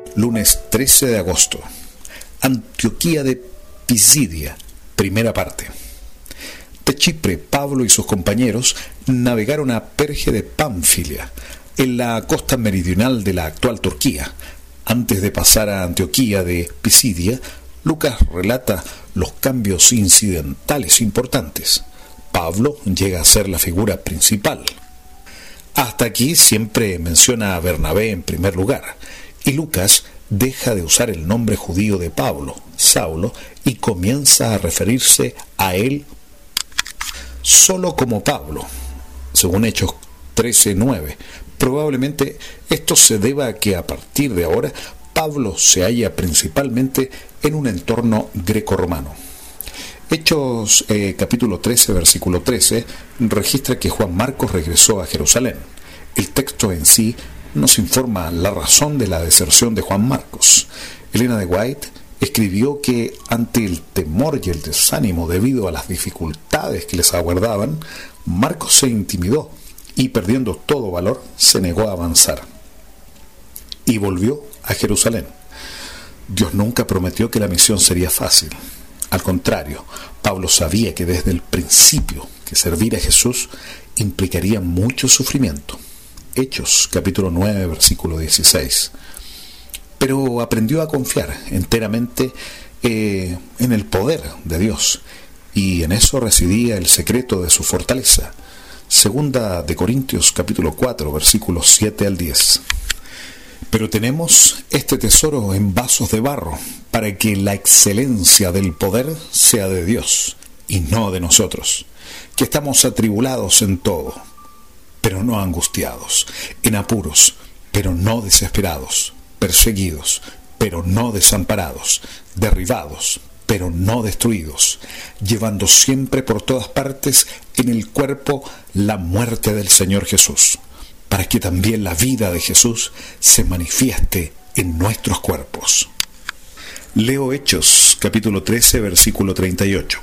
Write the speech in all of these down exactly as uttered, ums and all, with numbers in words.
Lunes trece de agosto. Antioquía de Pisidia, primera parte. De Chipre, Pablo y sus compañeros navegaron a Perge de Pamfilia, en la costa meridional de la actual Turquía. Antes de pasar a Antioquía de Pisidia, Lucas relata los cambios incidentales importantes. Pablo llega a ser la figura principal. Hasta aquí siempre menciona a Bernabé en primer lugar, y Lucas deja de usar el nombre judío de Pablo, Saulo, y comienza a referirse a él solo como Pablo, según Hechos trece nueve. Probablemente esto se deba a que a partir de ahora Pablo se halla principalmente en un entorno greco-romano. Hechos eh, capítulo trece, versículo trece, registra que Juan Marcos regresó a Jerusalén. El texto en sí nos informa la razón de la deserción de Juan Marcos. Elena de White escribió que ante el temor y el desánimo debido a las dificultades que les aguardaban, Marcos se intimidó y, perdiendo todo valor, se negó a avanzar y volvió a Jerusalén. Dios nunca prometió que la misión sería fácil. Al contrario, Pablo sabía que desde el principio que servir a Jesús implicaría mucho sufrimiento. Hechos capítulo nueve, versículo dieciséis. Pero aprendió a confiar enteramente eh, en el poder de Dios, y en eso residía el secreto de su fortaleza. Segunda de Corintios capítulo cuatro, versículos siete al diez. Pero tenemos este tesoro en vasos de barro, para que la excelencia del poder sea de Dios, y no de nosotros, que estamos atribulados en todo, pero no angustiados, en apuros, pero no desesperados, perseguidos, pero no desamparados, derribados, pero no destruidos, llevando siempre por todas partes en el cuerpo la muerte del Señor Jesús, para que también la vida de Jesús se manifieste en nuestros cuerpos. Leo Hechos, capítulo trece, versículo treinta y ocho.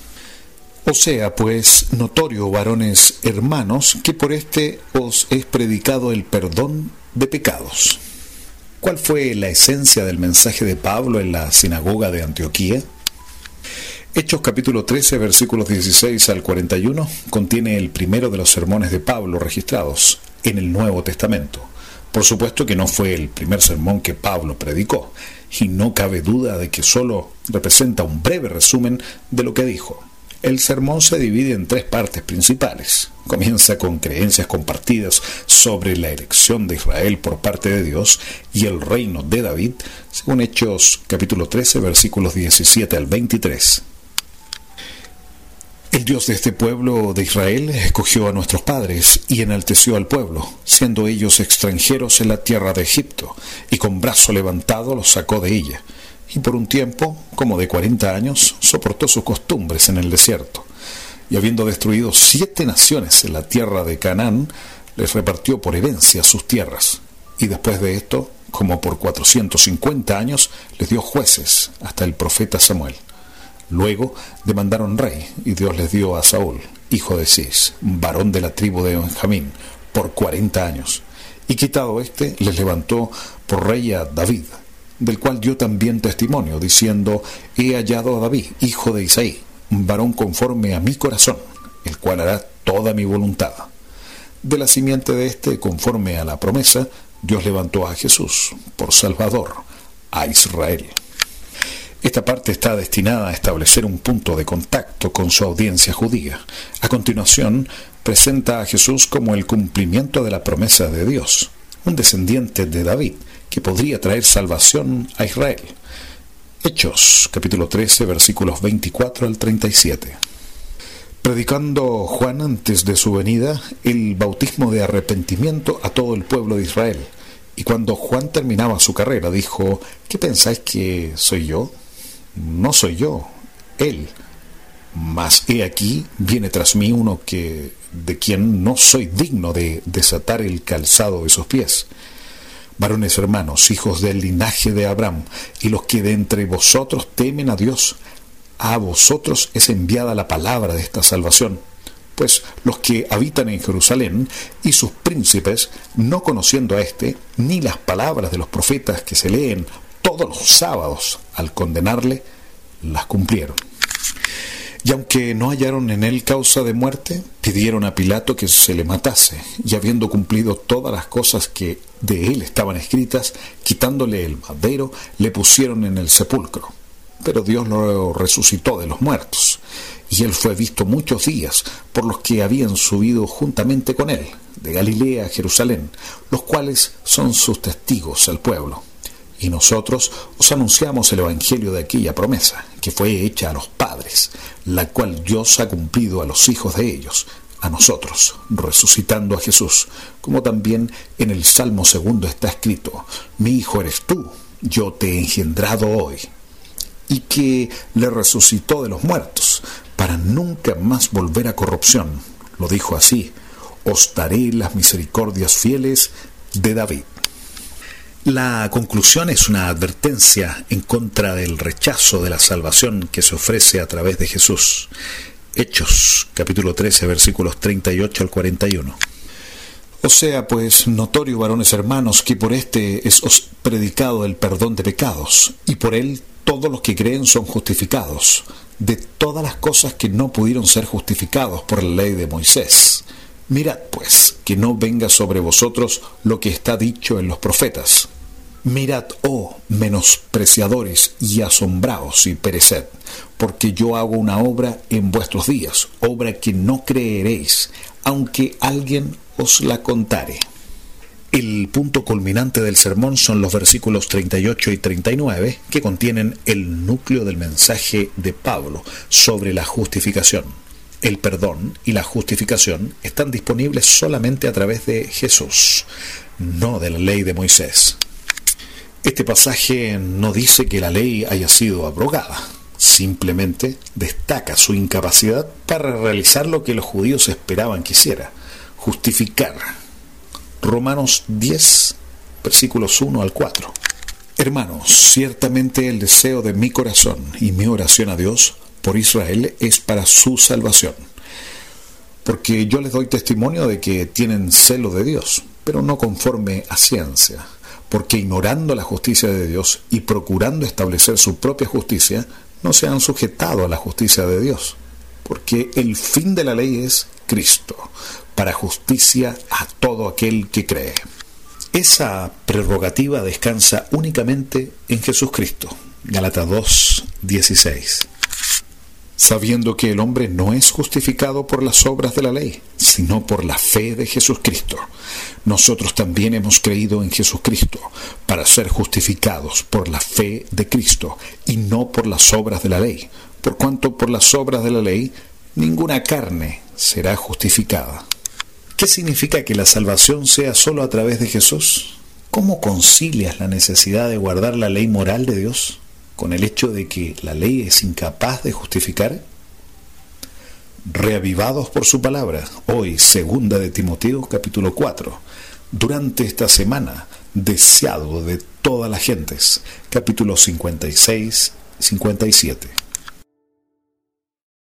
O sea, pues, notorio, varones hermanos, que por este os es predicado el perdón de pecados. ¿Cuál fue la esencia del mensaje de Pablo en la sinagoga de Antioquía? Hechos capítulo trece, versículos dieciséis al cuarenta y uno, contiene el primero de los sermones de Pablo registrados en el Nuevo Testamento. Por supuesto que no fue el primer sermón que Pablo predicó, y no cabe duda de que solo representa un breve resumen de lo que dijo. El sermón se divide en tres partes principales. Comienza con creencias compartidas sobre la elección de Israel por parte de Dios y el reino de David, según Hechos capítulo trece, versículos diecisiete al veintitrés. El Dios de este pueblo de Israel escogió a nuestros padres y enalteció al pueblo, siendo ellos extranjeros en la tierra de Egipto, y con brazo levantado los sacó de ella. Y por un tiempo, como de cuarenta años, soportó sus costumbres en el desierto. Y habiendo destruido siete naciones en la tierra de Canaán, les repartió por herencia sus tierras. Y después de esto, como por cuatrocientos cincuenta años, les dio jueces hasta el profeta Samuel. Luego demandaron rey, y Dios les dio a Saúl, hijo de Cis, varón de la tribu de Benjamín, por cuarenta años. Y quitado éste, les levantó por rey a David, del cual dio también testimonio, diciendo: he hallado a David, hijo de Isaí, un varón conforme a mi corazón, el cual hará toda mi voluntad. De la simiente de éste, conforme a la promesa, Dios levantó a Jesús, por Salvador, a Israel. Esta parte está destinada a establecer un punto de contacto con su audiencia judía. A continuación, presenta a Jesús como el cumplimiento de la promesa de Dios, un descendiente de David, que podría traer salvación a Israel. Hechos, capítulo trece, versículos veinticuatro al treinta y siete. Predicando Juan antes de su venida el bautismo de arrepentimiento a todo el pueblo de Israel. Y cuando Juan terminaba su carrera, dijo: ¿qué pensáis que soy yo? No soy yo, él. Mas he aquí, viene tras mí uno que, de quien no soy digno de desatar el calzado de sus pies. Varones hermanos, hijos del linaje de Abraham, y los que de entre vosotros temen a Dios, a vosotros es enviada la palabra de esta salvación. Pues los que habitan en Jerusalén y sus príncipes, no conociendo a éste, ni las palabras de los profetas que se leen todos los sábados al condenarle, las cumplieron. Y aunque no hallaron en él causa de muerte, pidieron a Pilato que se le matase, y habiendo cumplido todas las cosas que de él estaban escritas, quitándole el madero, le pusieron en el sepulcro. Pero Dios lo resucitó de los muertos, y él fue visto muchos días por los que habían subido juntamente con él, de Galilea a Jerusalén, los cuales son sus testigos al pueblo. Y nosotros os anunciamos el evangelio de aquella promesa, que fue hecha a los padres, la cual Dios ha cumplido a los hijos de ellos, a nosotros, resucitando a Jesús, como también en el Salmo segundo está escrito: mi hijo eres tú, yo te he engendrado hoy. Y que le resucitó de los muertos, para nunca más volver a corrupción. Lo dijo así: os daré las misericordias fieles de David. La conclusión es una advertencia en contra del rechazo de la salvación que se ofrece a través de Jesús. Hechos, capítulo trece, versículos treinta y ocho al cuarenta y uno. O sea, pues, notorio, varones hermanos, que por este es os predicado el perdón de pecados, y por él todos los que creen son justificados, de todas las cosas que no pudieron ser justificados por la ley de Moisés. Mirad, pues, que no venga sobre vosotros lo que está dicho en los profetas. Mirad, oh menospreciadores, y asombraos y pereced, porque yo hago una obra en vuestros días, obra que no creeréis, aunque alguien os la contare. El punto culminante del sermón son los versículos treinta y ocho y treinta y nueve, que contienen el núcleo del mensaje de Pablo sobre la justificación. El perdón y la justificación están disponibles solamente a través de Jesús, no de la ley de Moisés. Este pasaje no dice que la ley haya sido abrogada, simplemente destaca su incapacidad para realizar lo que los judíos esperaban que hiciera: justificar. Romanos diez, versículos uno al cuatro. Hermanos, ciertamente el deseo de mi corazón y mi oración a Dios por Israel es para su salvación, porque yo les doy testimonio de que tienen celo de Dios, pero no conforme a ciencia, porque ignorando la justicia de Dios y procurando establecer su propia justicia, no se han sujetado a la justicia de Dios, porque el fin de la ley es Cristo, para justicia a todo aquel que cree. Esa prerrogativa descansa únicamente en Jesucristo. Gálatas dos, dieciséis. Sabiendo que el hombre no es justificado por las obras de la ley, sino por la fe de Jesucristo. Nosotros también hemos creído en Jesucristo para ser justificados por la fe de Cristo y no por las obras de la ley, por cuanto por las obras de la ley ninguna carne será justificada. ¿Qué significa que la salvación sea solo a través de Jesús? ¿Cómo concilias la necesidad de guardar la ley moral de Dios con el hecho de que la ley es incapaz de justificar? Reavivados por su palabra, hoy, segunda de Timoteo, capítulo cuatro, durante esta semana, deseado de todas las gentes, capítulos cincuenta y seis, cincuenta y siete.